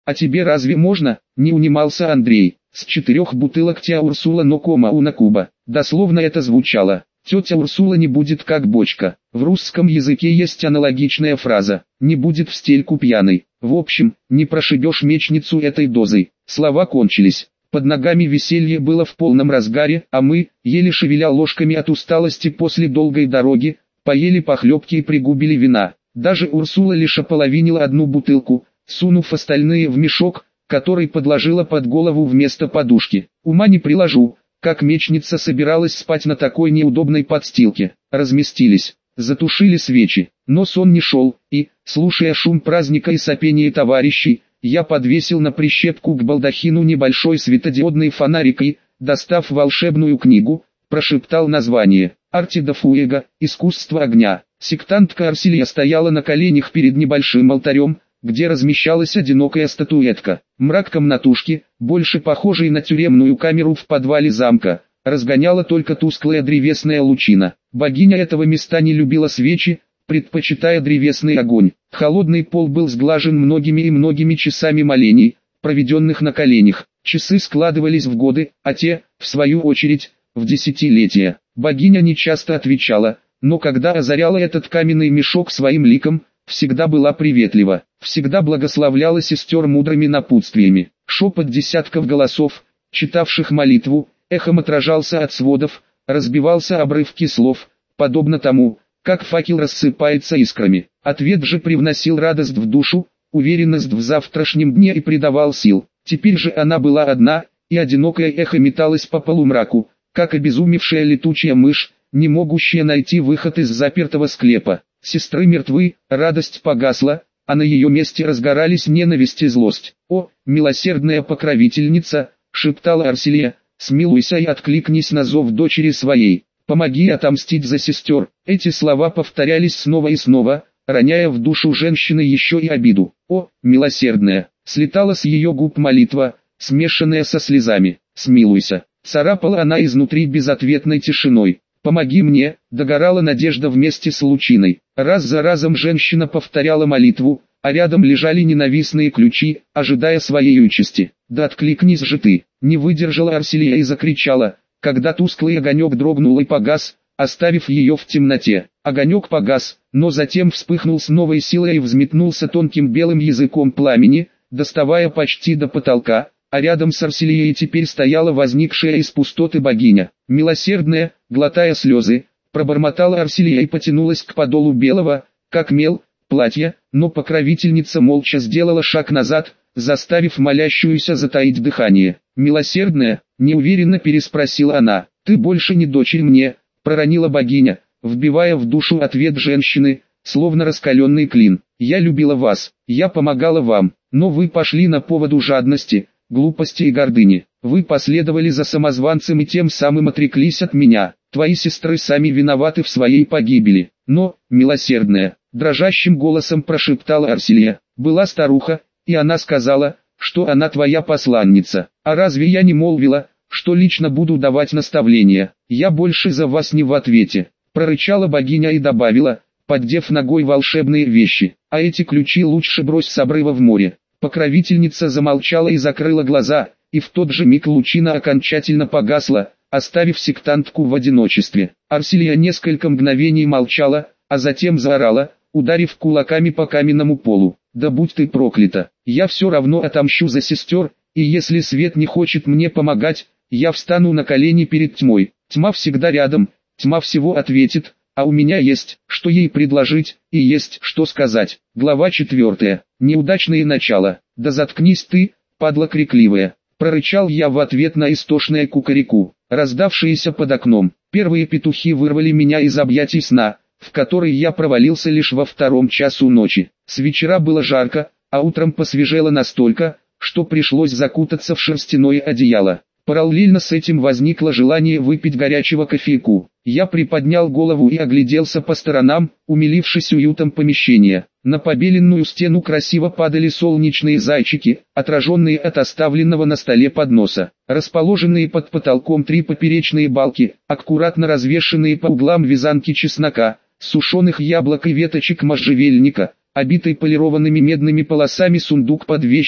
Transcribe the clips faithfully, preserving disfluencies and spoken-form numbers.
А тебе разве можно? Не унимался Андрей. С четырех бутылок тя Урсула но кома уна куба. Дословно это звучало: тетя Урсула не будет как бочка. В русском языке есть аналогичная фраза: не будет в стельку пьяной. В общем, не прошибешь мечницу этой дозой. Слова кончились. Под ногами веселье было в полном разгаре, а мы, еле шевеля ложками от усталости после долгой дороги, поели похлебки и пригубили вина. Даже Урсула лишь ополовинила одну бутылку, сунув остальные в мешок, который подложила под голову вместо подушки. Ума не приложу, как мечница собиралась спать на такой неудобной подстилке. Разместились, затушили свечи, но сон не шел, и, слушая шум праздника и сопение товарищей, я подвесил на прищепку к балдахину небольшой светодиодный фонарик и, достав волшебную книгу, прошептал название: «Арти де Фуэго. Искусство огня». Сектантка Арсилия стояла на коленях перед небольшим алтарем, где размещалась одинокая статуэтка. Мрак комнатушки, больше похожий на тюремную камеру в подвале замка, разгоняла только тусклая древесная лучина. Богиня этого места не любила свечи, предпочитая древесный огонь. Холодный пол был сглажен многими и многими часами молений, проведенных на коленях. Часы складывались в годы, а те, в свою очередь, в десятилетия. Богиня нечасто отвечала, но когда озаряла этот каменный мешок своим ликом, всегда была приветлива, всегда благословляла сестер мудрыми напутствиями. Шепот десятков голосов, читавших молитву, эхом отражался от сводов, разбивался обрывки слов, подобно тому, как факел рассыпается искрами. Ответ же привносил радость в душу, уверенность в завтрашнем дне и придавал сил. Теперь же она была одна, и одинокое эхо металось по полумраку, как обезумевшая летучая мышь, не могущая найти выход из запертого склепа. Сестры мертвы, радость погасла, а на ее месте разгорались ненависть и злость. «О, милосердная покровительница!» — шептала Арсилия, — «смилуйся и откликнись на зов дочери своей. Помоги отомстить за сестер». Эти слова повторялись снова и снова, роняя в душу женщины еще и обиду. «О, милосердная!» — слетала с ее губ молитва, смешанная со слезами. «Смилуйся!» — царапала она изнутри безответной тишиной. «Помоги мне!» — догорала надежда вместе с лучиной. Раз за разом женщина повторяла молитву, а рядом лежали ненавистные ключи, ожидая своей участи. «Да откликнись же ты!» — не выдержала Арсилия и закричала, когда тусклый огонек дрогнул и погас, оставив ее в темноте. Огонек погас, но затем вспыхнул с новой силой и взметнулся тонким белым языком пламени, доставая почти до потолка, а рядом с Арсилией теперь стояла возникшая из пустоты богиня. Милосердная, глотая слезы, пробормотала Арсилия и потянулась к подолу белого, как мел, платья, но покровительница молча сделала шаг назад, заставив молящуюся затаить дыхание. «Милосердная?» — неуверенно переспросила она. «Ты больше не дочерь мне», — проронила богиня, вбивая в душу ответ женщины, словно раскаленный клин. «Я любила вас, я помогала вам, но вы пошли на поводу жадности, глупости и гордыни. Вы последовали за самозванцем и тем самым отреклись от меня. Твои сестры сами виноваты в своей погибели. Но, милосердная», — дрожащим голосом прошептала Арсилия, — «была старуха, и она сказала, что она твоя посланница. А разве я не молвила, что лично буду давать наставления? Я больше за вас не в ответе», — прорычала богиня и добавила, поддев ногой волшебные вещи. «А эти ключи лучше брось с обрыва в море». Покровительница замолчала и закрыла глаза, и в тот же миг лучина окончательно погасла, оставив сектантку в одиночестве. Арсилия несколько мгновений молчала, а затем заорала, ударив кулаками по каменному полу: «Да будь ты проклята! Я все равно отомщу за сестер, и если свет не хочет мне помогать, я встану на колени перед тьмой. Тьма всегда рядом, тьма всего ответит, а у меня есть, что ей предложить, и есть, что сказать». Глава четвертая. Неудачное начало. «Да заткнись ты, падла крикливая!» — прорычал я в ответ на истошное кукареку, раздавшееся под окном. Первые петухи вырвали меня из объятий сна, в который я провалился лишь во втором часу ночи. С вечера было жарко, а утром посвежело настолько, что пришлось закутаться в шерстяное одеяло. Параллельно с этим возникло желание выпить горячего кофейку. Я приподнял голову и огляделся по сторонам, умилившись уютом помещения. На побеленную стену красиво падали солнечные зайчики, отраженные от оставленного на столе подноса. Расположенные под потолком три поперечные балки, аккуратно развешенные по углам вязанки чеснока, сушеных яблок и веточек можжевельника, обитый полированными медными полосами сундук под вещи,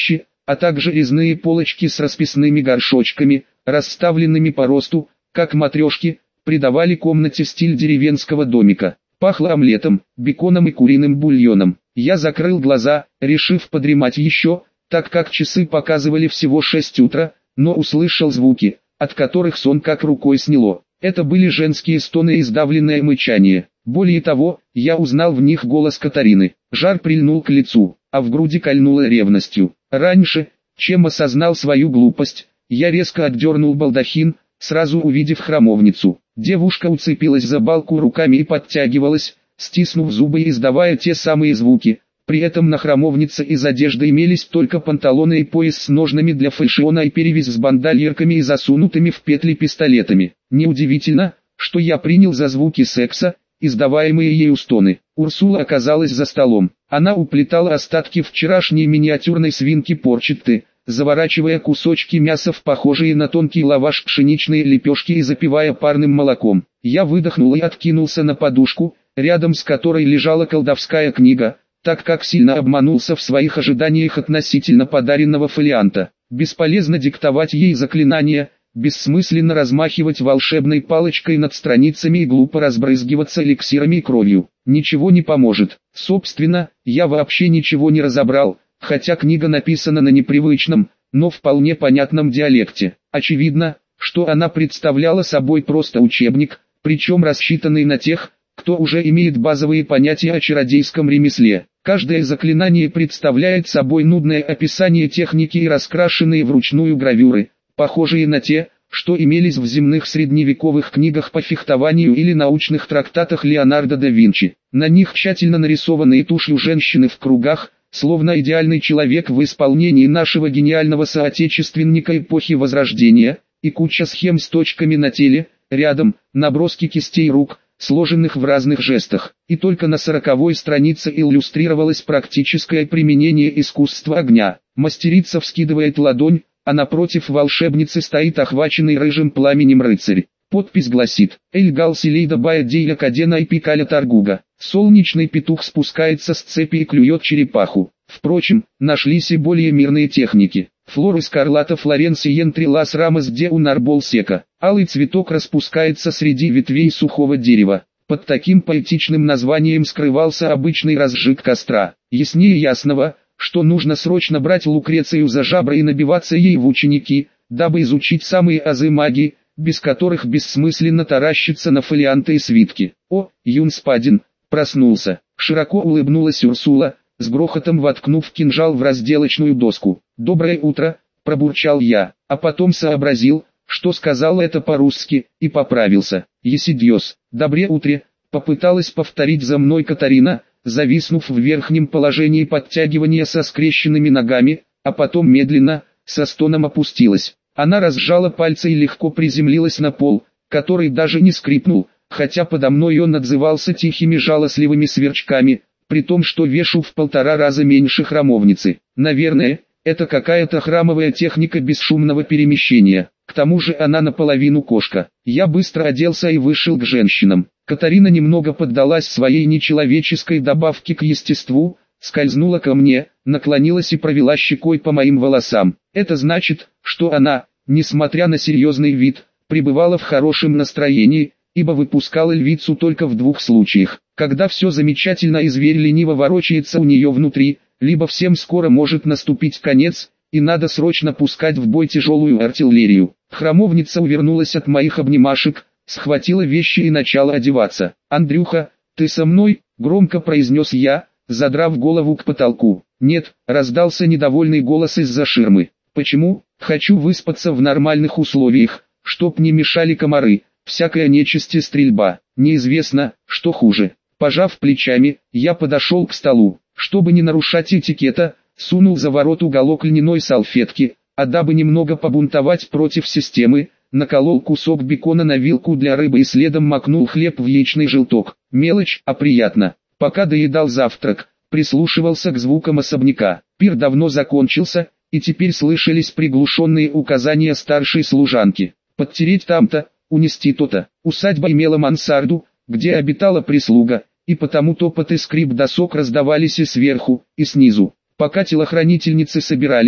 а также резные полочки с расписными горшочками, расставленными по росту, как матрешки, придавали комнате стиль деревенского домика. Пахло омлетом, беконом и куриным бульоном. Я закрыл глаза, решив подремать еще, так как часы показывали всего шесть утра, но услышал звуки, от которых сон как рукой сняло. Это были женские стоны и сдавленное мычание. Более того, я узнал в них голос Катарины. Жар прильнул к лицу, а в груди кольнуло ревностью. Раньше, чем осознал свою глупость, я резко отдернул балдахин, сразу увидев храмовницу. Девушка уцепилась за балку руками и подтягивалась, стиснув зубы и издавая те самые звуки. При этом на храмовнице из одежды имелись только панталоны и пояс с ножнами для фальшиона и перевязь с бандольерками и засунутыми в петли пистолетами. Неудивительно, что я принял за звуки секса, издаваемые ею стоны. Урсула оказалась за столом. Она уплетала остатки вчерашней миниатюрной свинки порчетты, заворачивая кусочки мяса в похожие на тонкий лаваш пшеничные лепешки и запивая парным молоком. Я выдохнул и откинулся на подушку, рядом с которой лежала колдовская книга, так как сильно обманулся в своих ожиданиях относительно подаренного фолианта. Бесполезно диктовать ей заклинания, бессмысленно размахивать волшебной палочкой над страницами и глупо разбрызгиваться эликсирами и кровью. Ничего не поможет. Собственно, я вообще ничего не разобрал, хотя книга написана на непривычном, но вполне понятном диалекте. Очевидно, что она представляла собой просто учебник, причем рассчитанный на тех, кто уже имеет базовые понятия о чародейском ремесле. Каждое заклинание представляет собой нудное описание техники и раскрашенные вручную гравюры, похожие на те, что имелись в земных средневековых книгах по фехтованию или научных трактатах Леонардо да Винчи. На них тщательно нарисованные тушью женщины в кругах, словно идеальный человек в исполнении нашего гениального соотечественника эпохи Возрождения, и куча схем с точками на теле, рядом, наброски кистей рук, сложенных в разных жестах. И только на сороковой странице иллюстрировалось практическое применение искусства огня. Мастерица вскидывает ладонь, а напротив волшебницы стоит охваченный рыжим пламенем рыцарь. Подпись гласит: «Эльгал Селейда Бая Дейля Кадена и Пикаля Таргуга». Солнечный петух спускается с цепи и клюет черепаху. Впрочем, нашлись и более мирные техники. Флор эскарлата Флоренсиен Трилас Рамос де Унарбол Сека. Алый цветок распускается среди ветвей сухого дерева. Под таким поэтичным названием скрывался обычный разжиг костра. Яснее ясного, что нужно срочно брать Лукрецию за жабры и набиваться ей в ученики, дабы изучить самые азы магии, без которых бессмысленно таращиться на фолианты и свитки. О, Юнспадин, проснулся. Широко улыбнулась Урсула, с грохотом воткнув кинжал в разделочную доску. «Доброе утро», – пробурчал я, а потом сообразил, что сказал это по-русски, и поправился. «Есидьос, добре утре», – попыталась повторить за мной Катарина, зависнув в верхнем положении подтягивания со скрещенными ногами, а потом медленно, со стоном опустилась. Она разжала пальцы и легко приземлилась на пол, который даже не скрипнул, хотя подо мной он отзывался тихими жалостливыми сверчками, при том, что вешу в полтора раза меньше храмовницы. Наверное, это какая-то храмовая техника бесшумного перемещения. К тому же она наполовину кошка. Я быстро оделся и вышел к женщинам. Катарина немного поддалась своей нечеловеческой добавке к естеству, скользнула ко мне, наклонилась и провела щекой по моим волосам. Это значит, что она, несмотря на серьезный вид, пребывала в хорошем настроении, ибо выпускала львицу только в двух случаях. Когда все замечательно и зверь лениво ворочается у нее внутри, либо всем скоро может наступить конец, и надо срочно пускать в бой тяжелую артиллерию. Храмовница увернулась от моих обнимашек, схватила вещи и начала одеваться. «Андрюха, ты со мной?» – громко произнес я, задрав голову к потолку. «Нет», – раздался недовольный голос из-за ширмы. «Почему? Хочу выспаться в нормальных условиях, чтоб не мешали комары, всякая нечисть и стрельба. Неизвестно, что хуже». Пожав плечами, я подошел к столу. Чтобы не нарушать этикета, сунул за ворот уголок льняной салфетки, а дабы немного побунтовать против системы, наколол кусок бекона на вилку для рыбы и следом макнул хлеб в яичный желток. Мелочь, а приятно. Пока доедал завтрак, прислушивался к звукам особняка. Пир давно закончился, и теперь слышались приглушенные указания старшей служанки. Подтереть там-то, унести то-то. Усадьба имела мансарду, где обитала прислуга, и потому топот и скрип досок раздавались и сверху, и снизу. Пока телохранительницы собирались,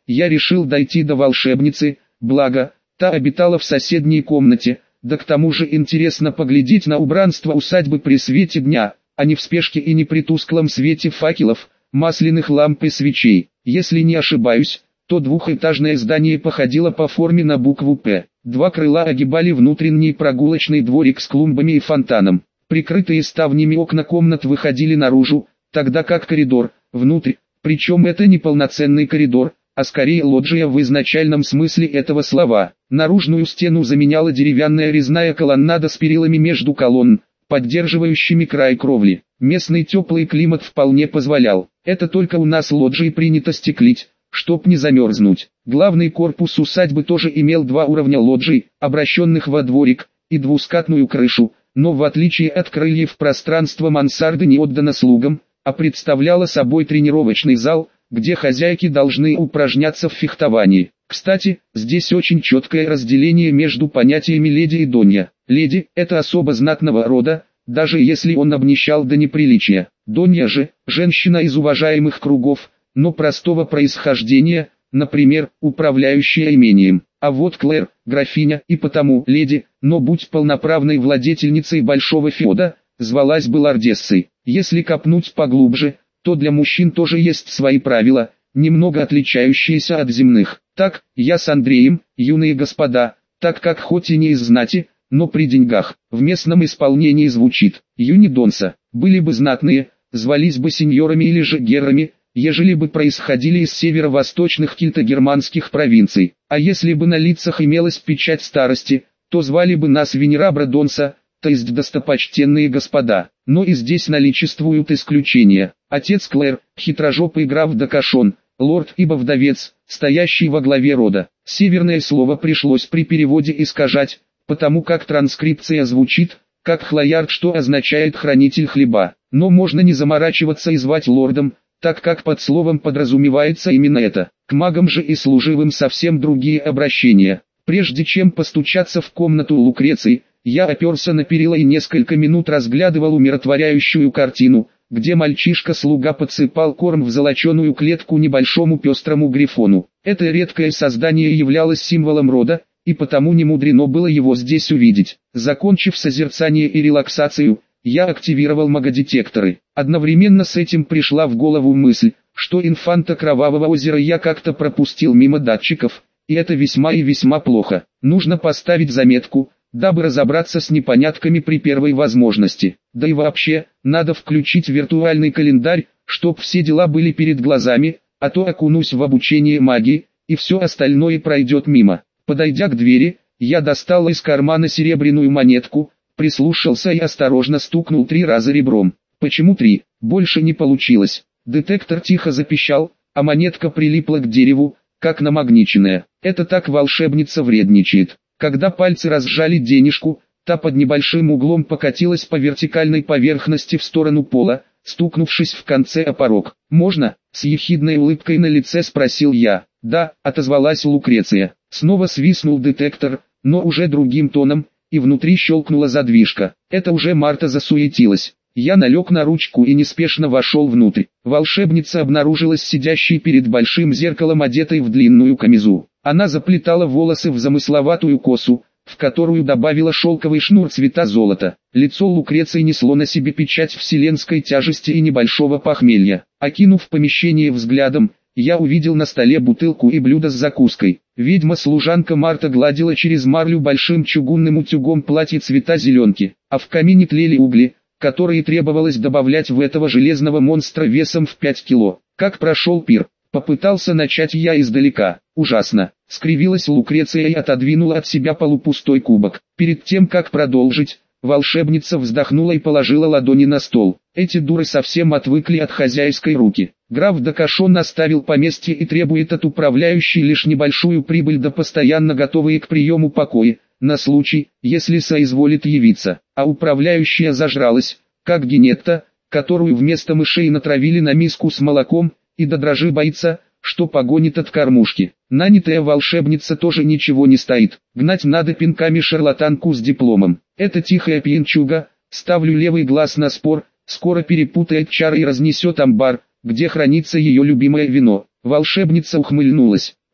я решил дойти до волшебницы, благо, та обитала в соседней комнате, да к тому же интересно поглядеть на убранство усадьбы при свете дня, а не в спешке и не при тусклом свете факелов, масляных ламп и свечей. Если не ошибаюсь, то двухэтажное здание походило по форме на букву «П». Два крыла огибали внутренний прогулочный дворик с клумбами и фонтаном. Прикрытые ставнями окна комнат выходили наружу, тогда как коридор, внутрь, причем это не полноценный коридор, а скорее лоджия в изначальном смысле этого слова. Наружную стену заменяла деревянная резная колоннада с перилами между колонн, поддерживающими край кровли. Местный теплый климат вполне позволял. Это только у нас лоджии принято стеклить, чтоб не замерзнуть. Главный корпус усадьбы тоже имел два уровня лоджий, обращенных во дворик, и двускатную крышу, но в отличие от крыльев пространство мансарды не отдано слугам, а представляло собой тренировочный зал, где хозяйки должны упражняться в фехтовании. Кстати, здесь очень четкое разделение между понятиями леди и донья. Леди – это особо знатного рода, даже если он обнищал до неприличия. Донья же – женщина из уважаемых кругов, но простого происхождения, например, управляющая имением. А вот Клэр – графиня и потому леди, но будь полноправной владетельницей большого феода, звалась бы лордессой. Если копнуть поглубже, то для мужчин тоже есть свои правила, немного отличающиеся от земных. Так, я с Андреем, юные господа, так как хоть и не из знати, но при деньгах, в местном исполнении звучит «юни донса», были бы знатные, звались бы сеньорами или же геррами, ежели бы происходили из северо-восточных кельто-германских провинций, а если бы на лицах имелась печать старости, то звали бы нас венерабра донса, то есть достопочтенные господа. Но и здесь наличествуют исключения. Отец Клэр, хитрожопый граф Дакашон, лорд ибо вдовец, стоящий во главе рода. Северное слово пришлось при переводе искажать, потому как транскрипция звучит, как хлоярд, что означает хранитель хлеба. Но можно не заморачиваться и звать лордом, так как под словом подразумевается именно это. К магам же и служивым совсем другие обращения. Прежде чем постучаться в комнату Лукреции, я оперся на перила и несколько минут разглядывал умиротворяющую картину, где мальчишка-слуга подсыпал корм в золоченую клетку небольшому пестрому грифону. Это редкое создание являлось символом рода, и потому не мудрено было его здесь увидеть. Закончив созерцание и релаксацию, я активировал магодетекторы. Одновременно с этим пришла в голову мысль, что инфанта Кровавого озера я как-то пропустил мимо датчиков, и это весьма и весьма плохо. Нужно поставить заметку, дабы разобраться с непонятками при первой возможности. Да и вообще, надо включить виртуальный календарь, чтоб все дела были перед глазами, а то окунусь в обучение магии, и все остальное пройдет мимо. Подойдя к двери, я достал из кармана серебряную монетку, прислушался и осторожно стукнул три раза ребром. Почему три? Больше не получилось. Детектор тихо запищал, а монетка прилипла к дереву, как намагниченная. Это так волшебница вредничает. Когда пальцы разжали денежку, та под небольшим углом покатилась по вертикальной поверхности в сторону пола, стукнувшись в конце о порог. «Можно?» — с ехидной улыбкой на лице спросил я. «Да», — отозвалась Лукреция. Снова свистнул детектор, но уже другим тоном, и внутри щелкнула задвижка. Это уже Марта засуетилась. Я налег на ручку и неспешно вошел внутрь. Волшебница обнаружилась сидящей перед большим зеркалом, одетой в длинную камизу. Она заплетала волосы в замысловатую косу, в которую добавила шелковый шнур цвета золота. Лицо Лукреции несло на себе печать вселенской тяжести и небольшого похмелья. Окинув помещение взглядом, я увидел на столе бутылку и блюдо с закуской. Ведьма-служанка Марта гладила через марлю большим чугунным утюгом платье цвета зеленки, а в камине тлели угли, которые требовалось добавлять в этого железного монстра весом в пять кило. Как прошел пир? Попытался начать я издалека. Ужасно. Скривилась Лукреция и отодвинула от себя полупустой кубок. Перед тем как продолжить, волшебница вздохнула и положила ладони на стол. Эти дуры совсем отвыкли от хозяйской руки. Граф Дакашон оставил поместье и требует от управляющей лишь небольшую прибыль да постоянно готовые к приему покои, на случай, если соизволит явиться. А управляющая зажралась, как Генетта, которую вместо мышей натравили на миску с молоком, и до дрожи боится, что погонит от кормушки. Нанятая волшебница тоже ничего не стоит. Гнать надо пинками шарлатанку с дипломом. Это тихая пьянчуга, ставлю левый глаз на спор, скоро перепутает чары и разнесет амбар, где хранится ее любимое вино. Волшебница ухмыльнулась.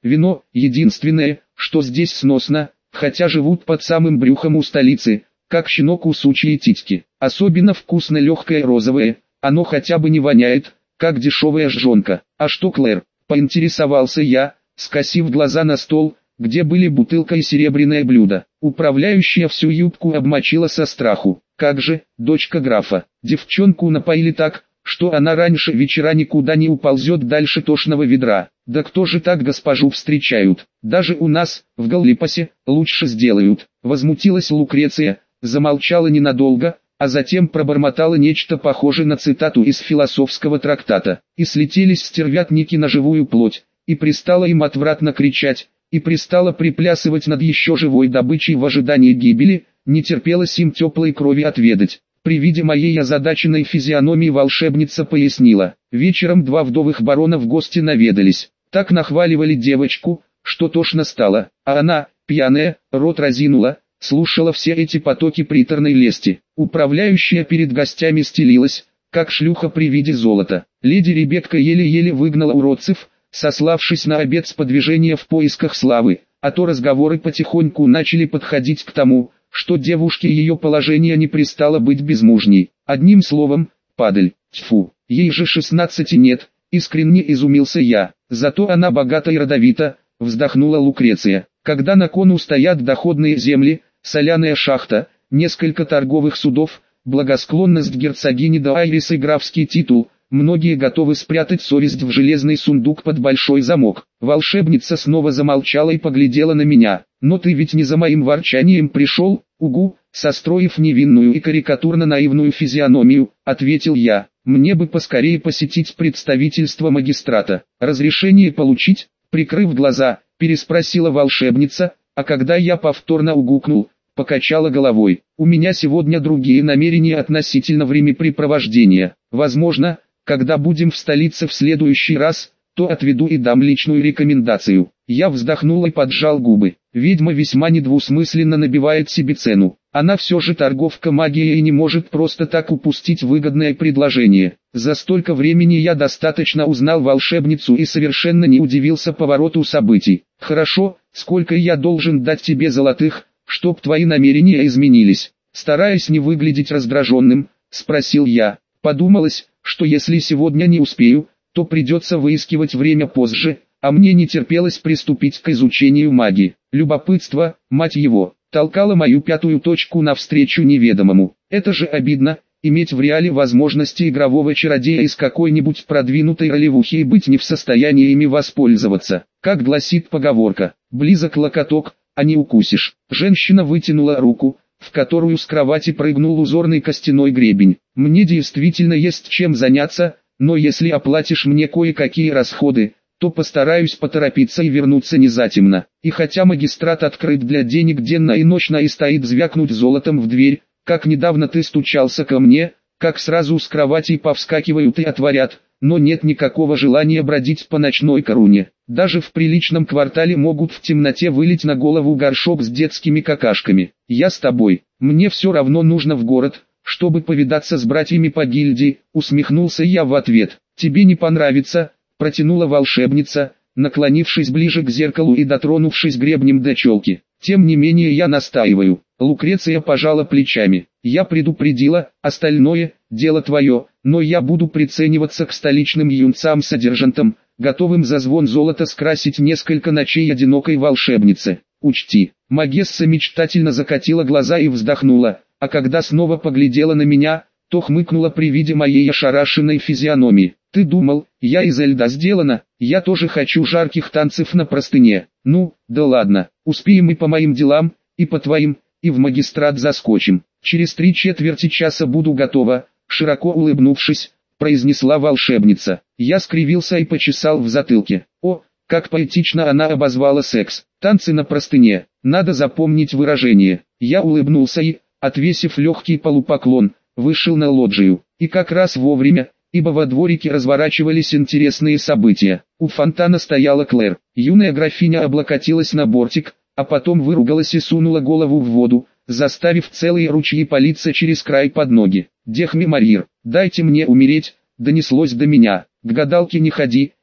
Вино – единственное, что здесь сносно, хотя живут под самым брюхом у столицы, как щенок у сучьей титьки. Особенно вкусно легкое розовое, оно хотя бы не воняет, как дешевая жжёнка. А что, Клэр? Поинтересовался я, скосив глаза на стол, где были бутылка и серебряное блюдо. Управляющая всю юбку обмочила со страху. Как же, дочка графа, девчонку напоили так, что она раньше вечера никуда не уползет дальше тошного ведра. Да кто же так госпожу встречают? Даже у нас, в Галлипасе, лучше сделают. Возмутилась Лукреция, замолчала ненадолго, а затем пробормотала нечто похожее на цитату из философского трактата. И слетелись стервятники на живую плоть, и пристала им отвратно кричать, и пристала приплясывать над еще живой добычей в ожидании гибели, не терпелось им теплой крови отведать. При виде моей озадаченной физиономии волшебница пояснила: вечером два вдовых барона в гости наведались, так нахваливали девочку, что тошно стало, а она, пьяная, рот разинула, слушала все эти потоки приторной лести. Управляющая перед гостями стелилась, как шлюха при виде золота. Леди Ребекка еле-еле выгнала уродцев, сославшись на обет сподвижения в поисках славы, а то разговоры потихоньку начали подходить к тому, что девушке ее положение не пристало быть безмужней. Одним словом, падаль, тьфу, ей же шестнадцати нет, искренне изумился я. Зато она богата и родовита, вздохнула Лукреция. Когда на кону стоят доходные земли, соляная шахта, несколько торговых судов, благосклонность герцогини де Айрис и графский титул, многие готовы спрятать совесть в железный сундук под большой замок. Волшебница снова замолчала и поглядела на меня. «Но ты ведь не за моим ворчанием пришел, угу», состроив невинную и карикатурно-наивную физиономию, ответил я. «Мне бы поскорее посетить представительство магистрата. Разрешение получить?» Прикрыв глаза, переспросила волшебница, а когда я повторно угукнул, покачала головой. «У меня сегодня другие намерения относительно времяпрепровождения. Возможно, когда будем в столице в следующий раз, то отведу и дам личную рекомендацию». Я вздохнул и поджал губы. Ведьма весьма недвусмысленно набивает себе цену. Она все же торговка магией и не может просто так упустить выгодное предложение. За столько времени я достаточно узнал волшебницу и совершенно не удивился повороту событий. «Хорошо, сколько я должен дать тебе золотых, чтоб твои намерения изменились?» Стараясь не выглядеть раздраженным, спросил я. Подумалось, что если сегодня не успею, то придется выискивать время позже, а мне не терпелось приступить к изучению магии. Любопытство, мать его, толкало мою пятую точку навстречу неведомому. Это же обидно, иметь в реале возможности игрового чародея из какой-нибудь продвинутой ролевухи и быть не в состоянии ими воспользоваться. Как гласит поговорка, близок локоток, а не укусишь. Женщина вытянула руку, в которую с кровати прыгнул узорный костяной гребень. «Мне действительно есть чем заняться, но если оплатишь мне кое-какие расходы, то постараюсь поторопиться и вернуться незатемно». И хотя магистрат открыт для денег денно и ночно и стоит звякнуть золотом в дверь, как недавно ты стучался ко мне, как сразу с кровати повскакивают и отворят, но нет никакого желания бродить по ночной коруне. Даже в приличном квартале могут в темноте вылить на голову горшок с детскими какашками. «Я с тобой, мне все равно нужно в город, чтобы повидаться с братьями по гильдии», усмехнулся я в ответ. «Тебе не понравится», протянула волшебница, наклонившись ближе к зеркалу и дотронувшись гребнем до челки. «Тем не менее я настаиваю». Лукреция пожала плечами. «Я предупредила, остальное – дело твое, но я буду прицениваться к столичным юнцам-содержантам, готовым за звон золота скрасить несколько ночей одинокой волшебницы. Учти». Магесса мечтательно закатила глаза и вздохнула, а когда снова поглядела на меня, то хмыкнула при виде моей ошарашенной физиономии. «Ты думал, я из льда сделана? Я тоже хочу жарких танцев на простыне». «Ну, да ладно, успеем и по моим делам, и по твоим, и в магистрат заскочим. Через три четверти часа буду готова», широко улыбнувшись, произнесла волшебница. Я скривился и почесал в затылке. О, как поэтично она обозвала секс. Танцы на простыне, надо запомнить выражение. Я улыбнулся и, отвесив легкий полупоклон, вышел на лоджию. И как раз вовремя, ибо во дворике разворачивались интересные события. У фонтана стояла Клэр. Юная графиня облокотилась на бортик, а потом выругалась и сунула голову в воду, заставив целые ручьи палиться через край под ноги. «Дехми Марир, дайте мне умереть», донеслось до меня. «К гадалке не ходи,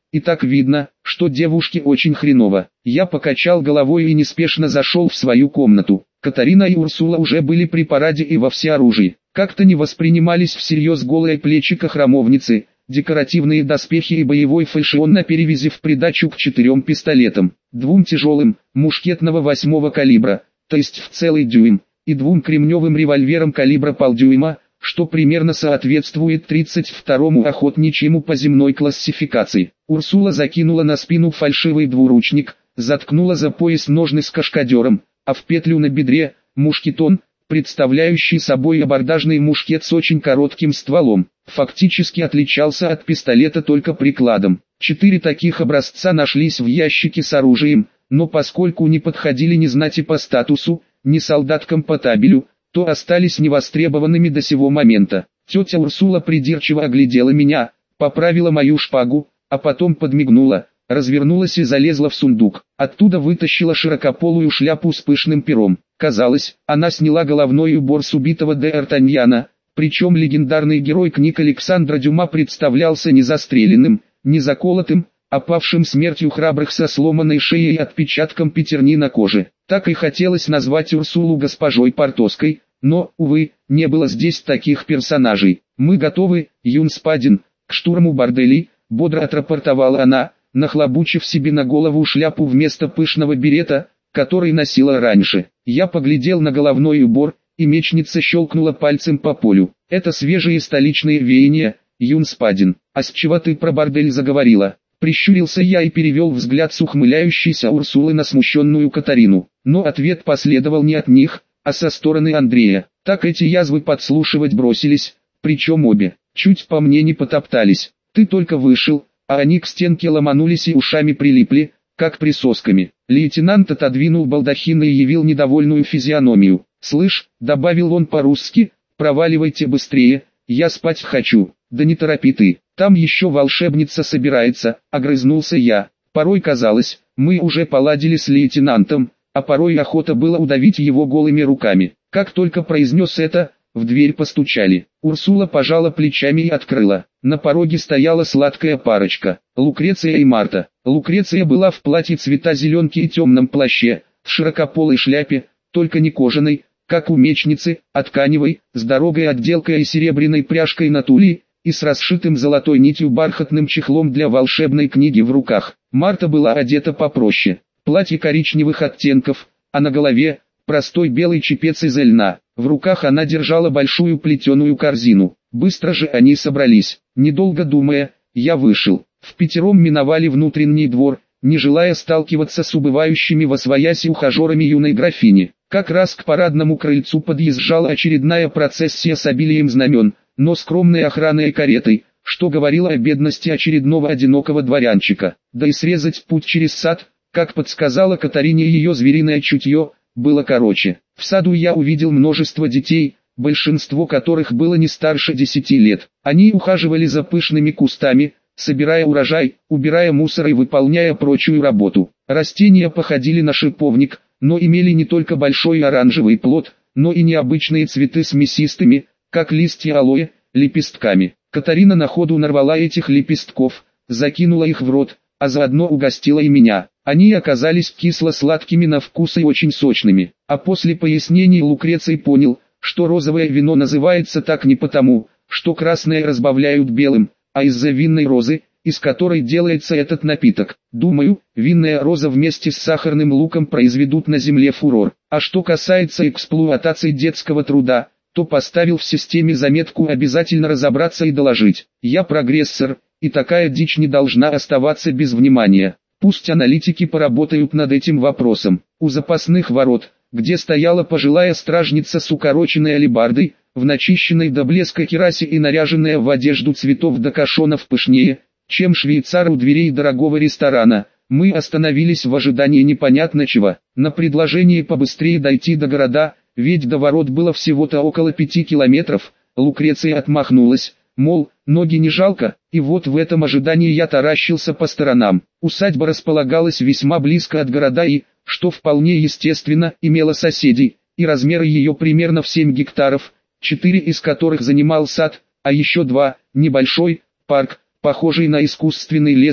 и так видно, что девушке очень хреново. Я покачал головой и неспешно зашел в свою комнату. Катарина и Урсула уже были при параде и во всеоружии. Как-то не воспринимались всерьез голые плечика храмовницы, декоративные доспехи и боевой фальшион на перевязи в придачу к четырем пистолетам, двум тяжелым, мушкетного восьмого калибра, то есть в целый дюйм, и двум кремневым револьверам калибра полдюйма, что примерно соответствует тридцать второму охотничьему по земной классификации. Урсула закинула на спину фальшивый двуручник, заткнула за пояс ножны с кашкадером, а в петлю на бедре – мушкетон, представляющий собой абордажный мушкет с очень коротким стволом, фактически отличался от пистолета только прикладом. Четыре таких образца нашлись в ящике с оружием, но поскольку не подходили ни знати по статусу, ни солдаткам по табелю, то остались невостребованными до сего момента. Тетя Урсула придирчиво оглядела меня, поправила мою шпагу, а потом подмигнула, развернулась и залезла в сундук. Оттуда вытащила широкополую шляпу с пышным пером. Казалось, она сняла головной убор с убитого де Артаньяна, причем легендарный герой книг Александра Дюма представлялся не застреленным, не заколотым, а павшим смертью храбрых со сломанной шеей и отпечатком пятерни на коже. Так и хотелось назвать Урсулу госпожой Портоской, но, увы, не было здесь таких персонажей. «Мы готовы, юн Спадин, к штурму борделей», — бодро отрапортовала она, нахлобучив себе на голову шляпу вместо пышного берета, который носила раньше. Я поглядел на головной убор, и мечница щелкнула пальцем по полю. «Это свежие столичные веяния, юн Спадин. А с чего ты про бордель заговорила?» Прищурился я и перевел взгляд с ухмыляющейся Урсулы на смущенную Катарину. Но ответ последовал не от них, а со стороны Андрея. Так эти язвы подслушивать бросились, причем обе, чуть по мне не потоптались. Ты только вышел, а они к стенке ломанулись и ушами прилипли, как присосками. Лейтенант отодвинул балдахин и явил недовольную физиономию. «Слышь», — добавил он по-русски, — «проваливайте быстрее, я спать хочу». «Да не торопи ты, там еще волшебница собирается», — огрызнулся я. Порой казалось, мы уже поладили с лейтенантом, а порой охота было удавить его голыми руками. Как только произнес это, в дверь постучали. Урсула пожала плечами и открыла. На пороге стояла сладкая парочка, Лукреция и Марта. Лукреция была в платье цвета зеленки и темном плаще, в широкополой шляпе, только не кожаной, как у мечницы, а тканевой, с дорогой отделкой и серебряной пряжкой на туле, и с расшитым золотой нитью бархатным чехлом для волшебной книги в руках. Марта была одета попроще. Платье коричневых оттенков, а на голове простой белый чепец из льна. В руках она держала большую плетеную корзину. Быстро же они собрались. Недолго думая, я вышел. Впятером миновали внутренний двор, не желая сталкиваться с убывающими восвояси ухажерами юной графини. Как раз к парадному крыльцу подъезжала очередная процессия с обилием знамен, но скромной охраной и каретой, что говорило о бедности очередного одинокого дворянчика. Да и срезать путь через сад, как подсказала Катарине ее звериное чутье, было короче. В саду я увидел множество детей, большинство которых было не старше десяти лет. Они ухаживали за пышными кустами, собирая урожай, убирая мусор и выполняя прочую работу. Растения походили на шиповник, но имели не только большой оранжевый плод, но и необычные цветы с мясистыми, как листья алоэ, лепестками. Катарина на ходу нарвала этих лепестков, закинула их в рот, а заодно угостила и меня. Они оказались кисло-сладкими на вкус и очень сочными. А после пояснений Лукреций понял, что розовое вино называется так не потому, что красное разбавляют белым, а из-за винной розы, из которой делается этот напиток. Думаю, винная роза вместе с сахарным луком произведут на земле фурор. А что касается эксплуатации детского труда, то поставил в системе заметку обязательно разобраться и доложить. Я прогрессор, и такая дичь не должна оставаться без внимания. Пусть аналитики поработают над этим вопросом. У запасных ворот, где стояла пожилая стражница с укороченной алебардой, в начищенной до блеска керасе и наряженная в одежду цветов до кашонов пышнее, чем швейцар у дверей дорогого ресторана, мы остановились в ожидании непонятно чего. На предложение побыстрее дойти до города, ведь до ворот было всего-то около пяти километров, Лукреция отмахнулась, мол, ноги не жалко, и вот в этом ожидании я таращился по сторонам. Усадьба располагалась весьма близко от города и, что вполне естественно, имела соседей, и размеры ее примерно в семь гектаров, четыре из которых занимал сад, а еще два, небольшой, парк, похожий на искусственный лесок,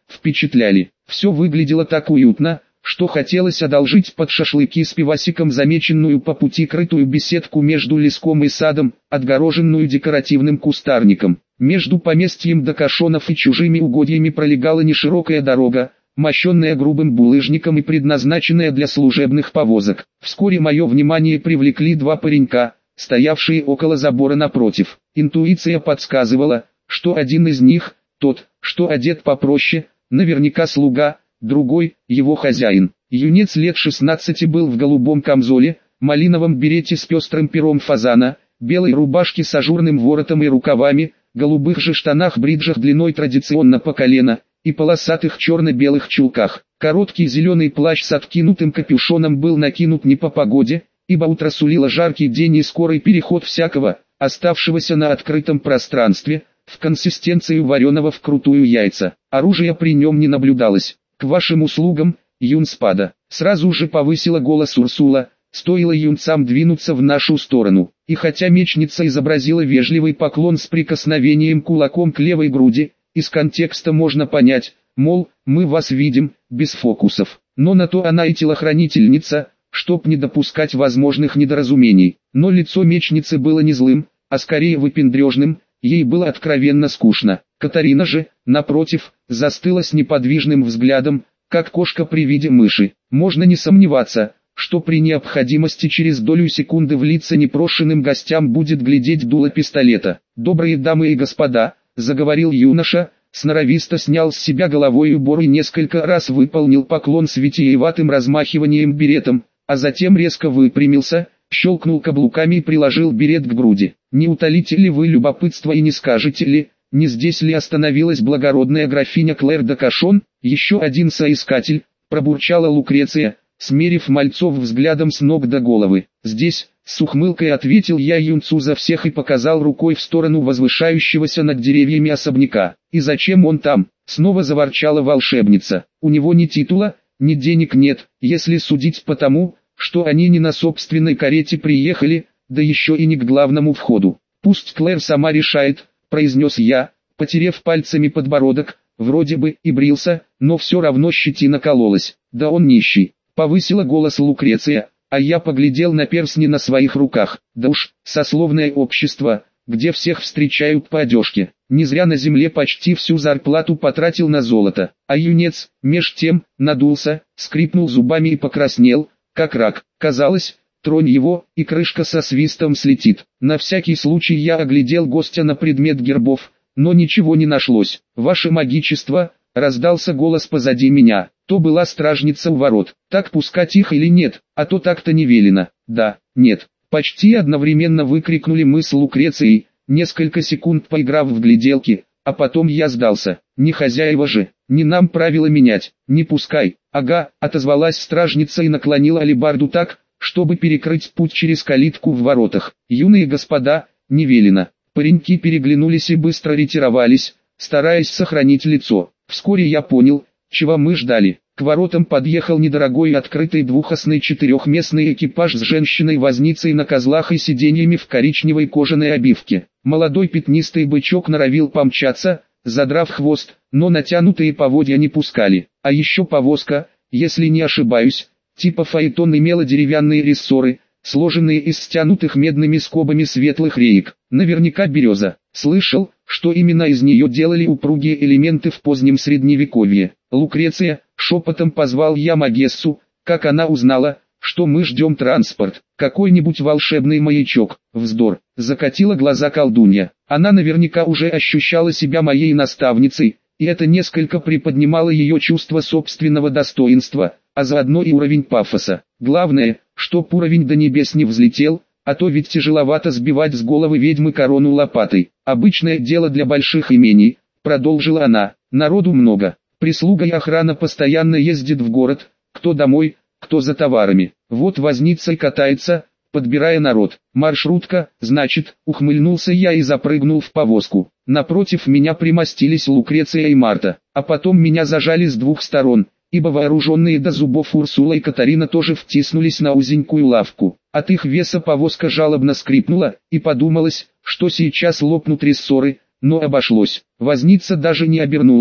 впечатляли. Все выглядело так уютно, что хотелось одолжить под шашлыки с пивасиком замеченную по пути крытую беседку между леском и садом, отгороженную декоративным кустарником. Между поместьем Дакашонов и чужими угодьями пролегала неширокая дорога, мощенная грубым булыжником и предназначенная для служебных повозок. Вскоре мое внимание привлекли два паренька, стоявшие около забора напротив. Интуиция подсказывала, что один из них, тот, что одет попроще, наверняка слуга, другой – его хозяин. Юнец лет шестнадцати был в голубом камзоле, малиновом берете с пестрым пером фазана, белой рубашке с ажурным воротом и рукавами, голубых же штанах-бриджах длиной традиционно по колено, и полосатых черно-белых чулках. Короткий зеленый плащ с откинутым капюшоном был накинут не по погоде, ибо утро сулило жаркий день и скорый переход всякого, оставшегося на открытом пространстве, в консистенцию вареного вкрутую яйца. Оружия при нем не наблюдалось. «К вашим услугам, юнспада», — сразу же повысила голос Урсула, стоило юнцам двинуться в нашу сторону. И хотя мечница изобразила вежливый поклон с прикосновением кулаком к левой груди, из контекста можно понять, мол, мы вас видим, без фокусов. Но на то она и телохранительница, чтоб не допускать возможных недоразумений. Но лицо мечницы было не злым, а скорее выпендрежным, ей было откровенно скучно. Катарина же, напротив, застыла с неподвижным взглядом, как кошка при виде мыши. Можно не сомневаться, что при необходимости через долю секунды в лица непрошенным гостям будет глядеть дуло пистолета. «Добрые дамы и господа», — заговорил юноша, сноровисто снял с себя головой убор и несколько раз выполнил поклон с витиеватым размахиванием беретом, а затем резко выпрямился, щелкнул каблуками и приложил берет к груди. «Не утолите ли вы любопытство и не скажете ли, не здесь ли остановилась благородная графиня Клэр Дакашон?» «Еще один соискатель», — пробурчала Лукреция, смерив мальцов взглядом с ног до головы. «Здесь», — с ухмылкой ответил я юнцу за всех и показал рукой в сторону возвышающегося над деревьями особняка. «И зачем он там?» — снова заворчала волшебница. «У него ни титула, ни денег нет, если судить по тому, что они не на собственной карете приехали, да еще и не к главному входу. Пусть Клэр сама решает», — произнес я, потерев пальцами подбородок, вроде бы и брился, но все равно щетина кололась. «Да он нищий», — повысила голос Лукреция, а я поглядел на перстни на своих руках. «Да уж, сословное общество, где всех встречают по одежке. Не зря на земле почти всю зарплату потратил на золото». А юнец, меж тем, надулся, скрипнул зубами и покраснел, как рак. Казалось, тронь его, и крышка со свистом слетит. На всякий случай я оглядел гостя на предмет гербов, но ничего не нашлось. «Ваше магичество», — раздался голос позади меня. То была стражница у ворот. «Так пускать их или нет, а то так-то не велено». «Да, нет». Почти одновременно выкрикнули мы с Лукрецией, несколько секунд поиграв в гляделки, а потом я сдался. «Не хозяева же, не нам правила менять, не пускай». «Ага», — отозвалась стражница и наклонила алебарду так, чтобы перекрыть путь через калитку в воротах. «Юные господа, не велено». Пареньки переглянулись и быстро ретировались, стараясь сохранить лицо. Вскоре я понял, чего мы ждали. К воротам подъехал недорогой и открытый двухосный четырехместный экипаж с женщиной-возницей на козлах и сиденьями в коричневой кожаной обивке. Молодой пятнистый бычок норовил помчаться, задрав хвост, но натянутые поводья не пускали. А еще повозка, если не ошибаюсь, типа фаэтон, имела деревянные рессоры, сложенные из стянутых медными скобами светлых реек. Наверняка береза. Слышал, что именно из нее делали упругие элементы в позднем средневековье. «Лукреция», — шепотом позвал я Магессу, как она узнала, что мы ждем транспорт. «Какой-нибудь волшебный маячок». «Вздор», — закатила глаза колдунья. Она наверняка уже ощущала себя моей наставницей, и это несколько приподнимало ее чувство собственного достоинства, а заодно и уровень пафоса. Главное, чтоб уровень до небес не взлетел, а то ведь тяжеловато сбивать с головы ведьмы корону лопатой. «Обычное дело для больших имений», — продолжила она. «Народу много. Прислуга и охрана постоянно ездит в город, кто домой, кто за товарами. Вот возница и катается, подбирая народ. Маршрутка, значит», — ухмыльнулся я и запрыгнул в повозку. Напротив меня примостились Лукреция и Марта, а потом меня зажали с двух сторон, ибо вооруженные до зубов Урсула и Катарина тоже втиснулись на узенькую лавку. От их веса повозка жалобно скрипнула, и подумалось, что сейчас лопнут рессоры, но обошлось. Возница даже не обернулась,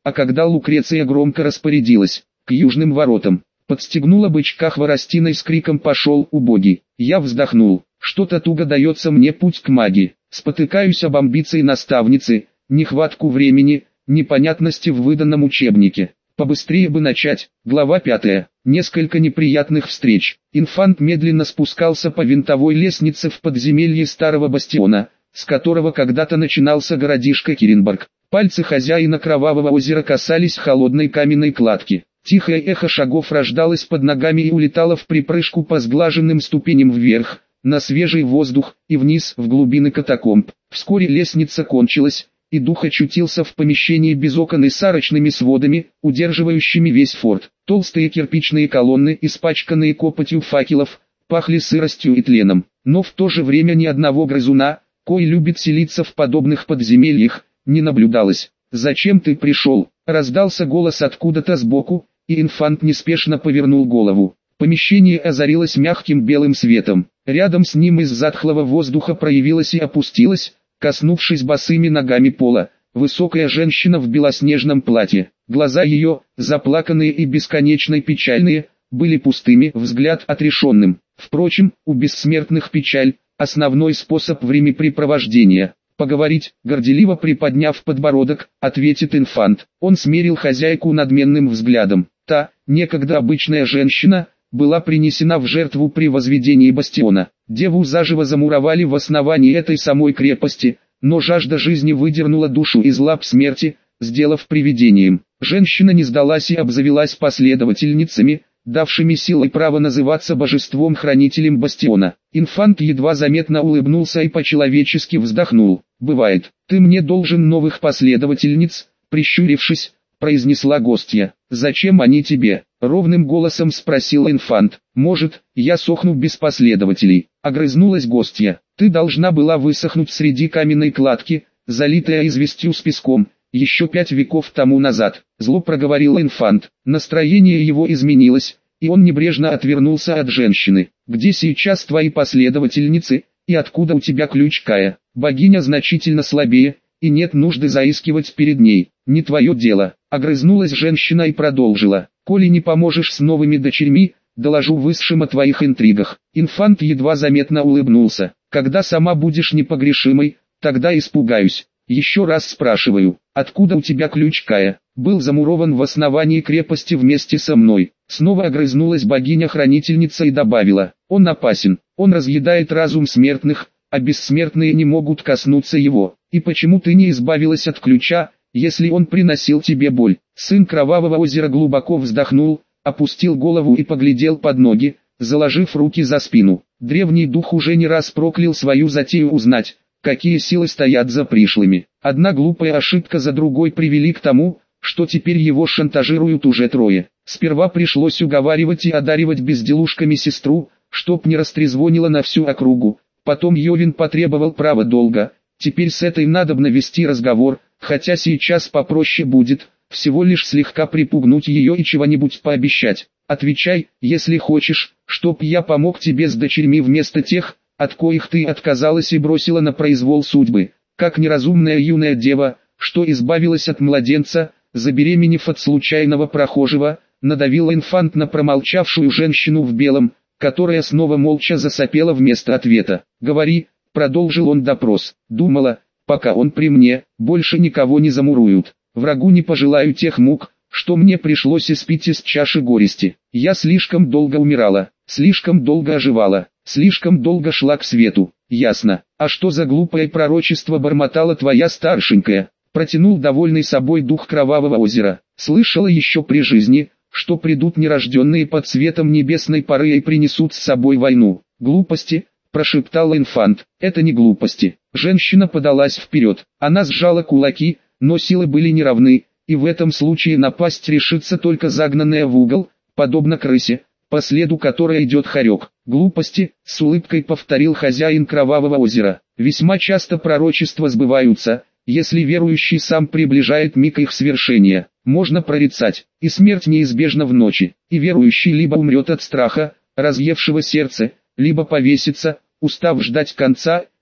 а когда Лукреция громко распорядилась, к южным воротам, подстегнула бычка хворостиной с криком «Пошел, убогий!». Я вздохнул, что-то туго дается мне путь к магии, спотыкаюсь об амбиции наставницы, нехватку времени, непонятности в выданном учебнике. Побыстрее бы начать. Глава пятая. Несколько неприятных встреч. Инфант медленно спускался по винтовой лестнице в подземелье старого бастиона, с которого когда-то начинался городишко Киренбург. Пальцы хозяина Кровавого озера касались холодной каменной кладки. Тихое эхо шагов рождалось под ногами и улетало в припрыжку по сглаженным ступеням вверх, на свежий воздух, и вниз в глубины катакомб. Вскоре лестница кончилась, и дух очутился в помещении без окон и с арочными сводами, удерживающими весь форт. Толстые кирпичные колонны, испачканные копотью факелов, пахли сыростью и тленом, но в то же время ни одного грызуна, кой любит селиться в подобных подземельях, не наблюдалось. «Зачем ты пришел?» — раздался голос откуда-то сбоку, и инфант неспешно повернул голову. Помещение озарилось мягким белым светом. Рядом с ним из затхлого воздуха проявилась и опустилась, коснувшись босыми ногами пола, высокая женщина в белоснежном платье. Глаза ее, заплаканные и бесконечно печальные, были пустыми, взгляд отрешенным. Впрочем, у бессмертных печаль – основной способ времяпрепровождения. «Поговорить», горделиво приподняв подбородок, ответит инфант. Он смерил хозяйку надменным взглядом. Та, некогда обычная женщина, была принесена в жертву при возведении бастиона. Деву заживо замуровали в основании этой самой крепости, но жажда жизни выдернула душу из лап смерти, сделав привидением. Женщина не сдалась и обзавелась последовательницами, давшими силу и право называться божеством-хранителем бастиона. Инфант едва заметно улыбнулся и по-человечески вздохнул. «Бывает, ты мне должен новых последовательниц», прищурившись, произнесла гостья. «Зачем они тебе?» — ровным голосом спросил инфант. «Может, я сохну без последователей?» — огрызнулась гостья. «Ты должна была высохнуть среди каменной кладки, залитая известью с песком, еще пять веков тому назад», — зло проговорил инфант. Настроение его изменилось, и он небрежно отвернулся от женщины. «Где сейчас твои последовательницы, и откуда у тебя ключ Кая? Богиня значительно слабее, и нет нужды заискивать перед ней. Не твое дело». Огрызнулась женщина и продолжила. «Коли не поможешь с новыми дочерьми, доложу высшим о твоих интригах». Инфант едва заметно улыбнулся. «Когда сама будешь непогрешимой, тогда испугаюсь. Еще раз спрашиваю, откуда у тебя ключ Кая? Был замурован в основании крепости вместе со мной». Снова огрызнулась богиня-хранительница и добавила. «Он опасен, он разъедает разум смертных, а бессмертные не могут коснуться его. И почему ты не избавилась от ключа, если он приносил тебе боль?» Сын Кровавого озера глубоко вздохнул, опустил голову и поглядел под ноги, заложив руки за спину. Древний дух уже не раз проклял свою затею узнать, какие силы стоят за пришлыми. Одна глупая ошибка за другой привели к тому, что теперь его шантажируют уже трое. Сперва пришлось уговаривать и одаривать безделушками сестру, чтоб не растрезвонила на всю округу. Потом Йовин потребовал права долга. Теперь с этой надобно вести разговор, хотя сейчас попроще будет, всего лишь слегка припугнуть ее и чего-нибудь пообещать. Отвечай, если хочешь, чтоб я помог тебе с дочерьми вместо тех, от коих ты отказалась и бросила на произвол судьбы, как неразумная юная дева, что избавилась от младенца, забеременев от случайного прохожего, надавила инфант на промолчавшую женщину в белом, которая снова молча засопела вместо ответа. «Говори», — продолжил он допрос. «Думала, пока он при мне, больше никого не замуруют. Врагу не пожелаю тех мук, что мне пришлось испить из чаши горести. Я слишком долго умирала, слишком долго оживала, слишком долго шла к свету». «Ясно. А что за глупое пророчество бормотала твоя старшенькая?» Протянул довольный собой дух Кровавого озера. «Слышала еще при жизни, что придут нерожденные под светом небесной поры и принесут с собой войну». «Глупости», — прошептал инфант. «Это не глупости». Женщина подалась вперед. Она сжала кулаки, но силы были неравны, и в этом случае напасть решится только загнанная в угол, подобно крысе, по следу которой идет хорек. «Глупости», — с улыбкой повторил хозяин Кровавого озера. «Весьма часто пророчества сбываются, если верующий сам приближает миг их свершения. Можно прорицать, и смерть неизбежна в ночи, и верующий либо умрет от страха, разъевшего сердце, либо повесится, устав ждать конца,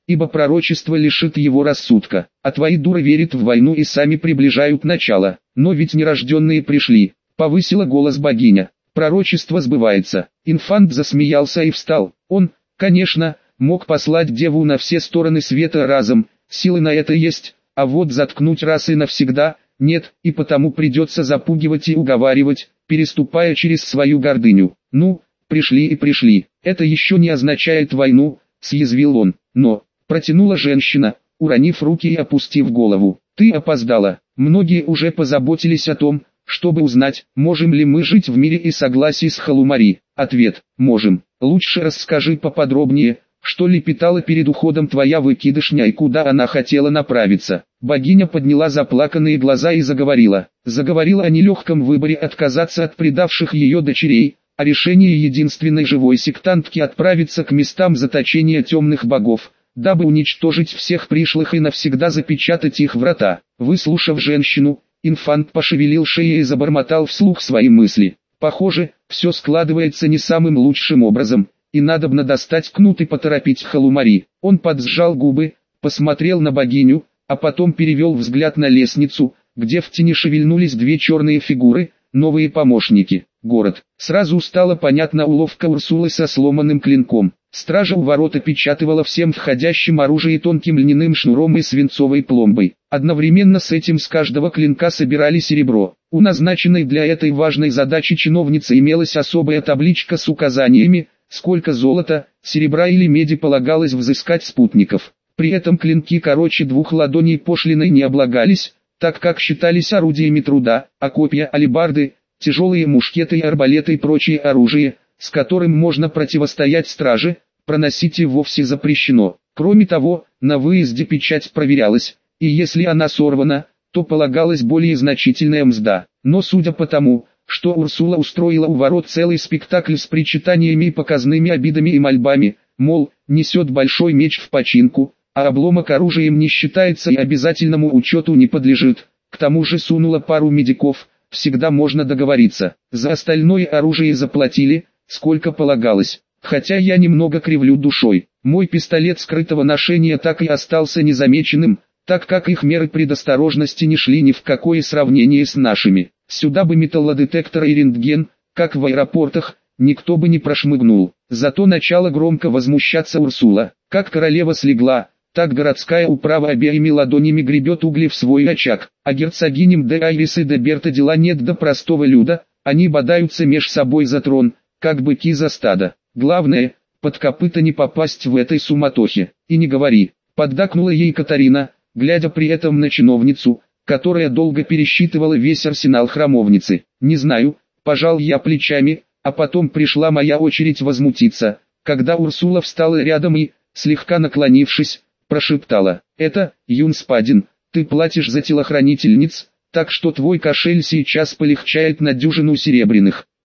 ибо пророчество лишит его рассудка. А твои дуры верят в войну и сами приближают начало. Но ведь нерожденные пришли, повысила голос богиня. Пророчество сбывается. Инфант засмеялся и встал. Он, конечно, мог послать деву на все стороны света разом, силы на это есть, а вот заткнуть раз и навсегда – нет, и потому придется запугивать и уговаривать, переступая через свою гордыню. Ну, пришли и пришли, это еще не означает войну, съязвил он, но, протянула женщина, уронив руки и опустив голову. Ты опоздала, многие уже позаботились о том, чтобы узнать, можем ли мы жить в мире и согласии с Халумари. Ответ, можем. Лучше расскажи поподробнее, что лепетала перед уходом твоя выкидышня и куда она хотела направиться. Богиня подняла заплаканные глаза и заговорила. Заговорила о нелегком выборе отказаться от предавших ее дочерей, о решении единственной живой сектантки отправиться к местам заточения темных богов, дабы уничтожить всех пришлых и навсегда запечатать их врата. Выслушав женщину, инфант пошевелил шеей и забормотал вслух свои мысли. Похоже, все складывается не самым лучшим образом, и надобно достать кнут и поторопить Халумари. Он поджал губы, посмотрел на богиню, а потом перевел взгляд на лестницу, где в тени шевельнулись две черные фигуры, новые помощники. Город. Сразу стало понятна уловка Урсулы со сломанным клинком. Стража у ворот опечатывала всем входящим оружие тонким льняным шнуром и свинцовой пломбой. Одновременно с этим с каждого клинка собирали серебро. У назначенной для этой важной задачи чиновницы имелась особая табличка с указаниями, сколько золота, серебра или меди полагалось взыскать спутников. При этом клинки короче двух ладоней пошлиной не облагались, так как считались орудиями труда, а копья, алебарды, тяжелые мушкеты и арбалеты и прочее оружие, с которым можно противостоять страже, проносить и вовсе запрещено. Кроме того, на выезде печать проверялась, и если она сорвана, то полагалась более значительная мзда. Но судя по тому, что Урсула устроила у ворот целый спектакль с причитаниями и показными обидами и мольбами, мол, несет большой меч в починку, а обломок оружием не считается и обязательному учету не подлежит, к тому же сунула пару медиков, всегда можно договориться. За остальное оружие заплатили, сколько полагалось, хотя я немного кривлю душой. Мой пистолет скрытого ношения так и остался незамеченным, так как их меры предосторожности не шли ни в какое сравнение с нашими. Сюда бы металлодетектор и рентген, как в аэропортах, никто бы не прошмыгнул. Зато начала громко возмущаться Урсула. Как королева слегла, так городская управа обеими ладонями гребет угли в свой очаг. А герцогиням де Айрис и де Берта дела нет до простого люда, они бодаются меж собой за трон, как быки за стадо. Главное, под копыта не попасть в этой суматохе. И не говори, поддакнула ей Катарина, глядя при этом на чиновницу, которая долго пересчитывала весь арсенал храмовницы. Не знаю, пожал я плечами, а потом пришла моя очередь возмутиться, когда Урсула встала рядом и, слегка наклонившись, прошептала: «Это, Юн Спадин, ты платишь за телохранительниц, так что твой кошель сейчас полегчает на дюжину серебряных».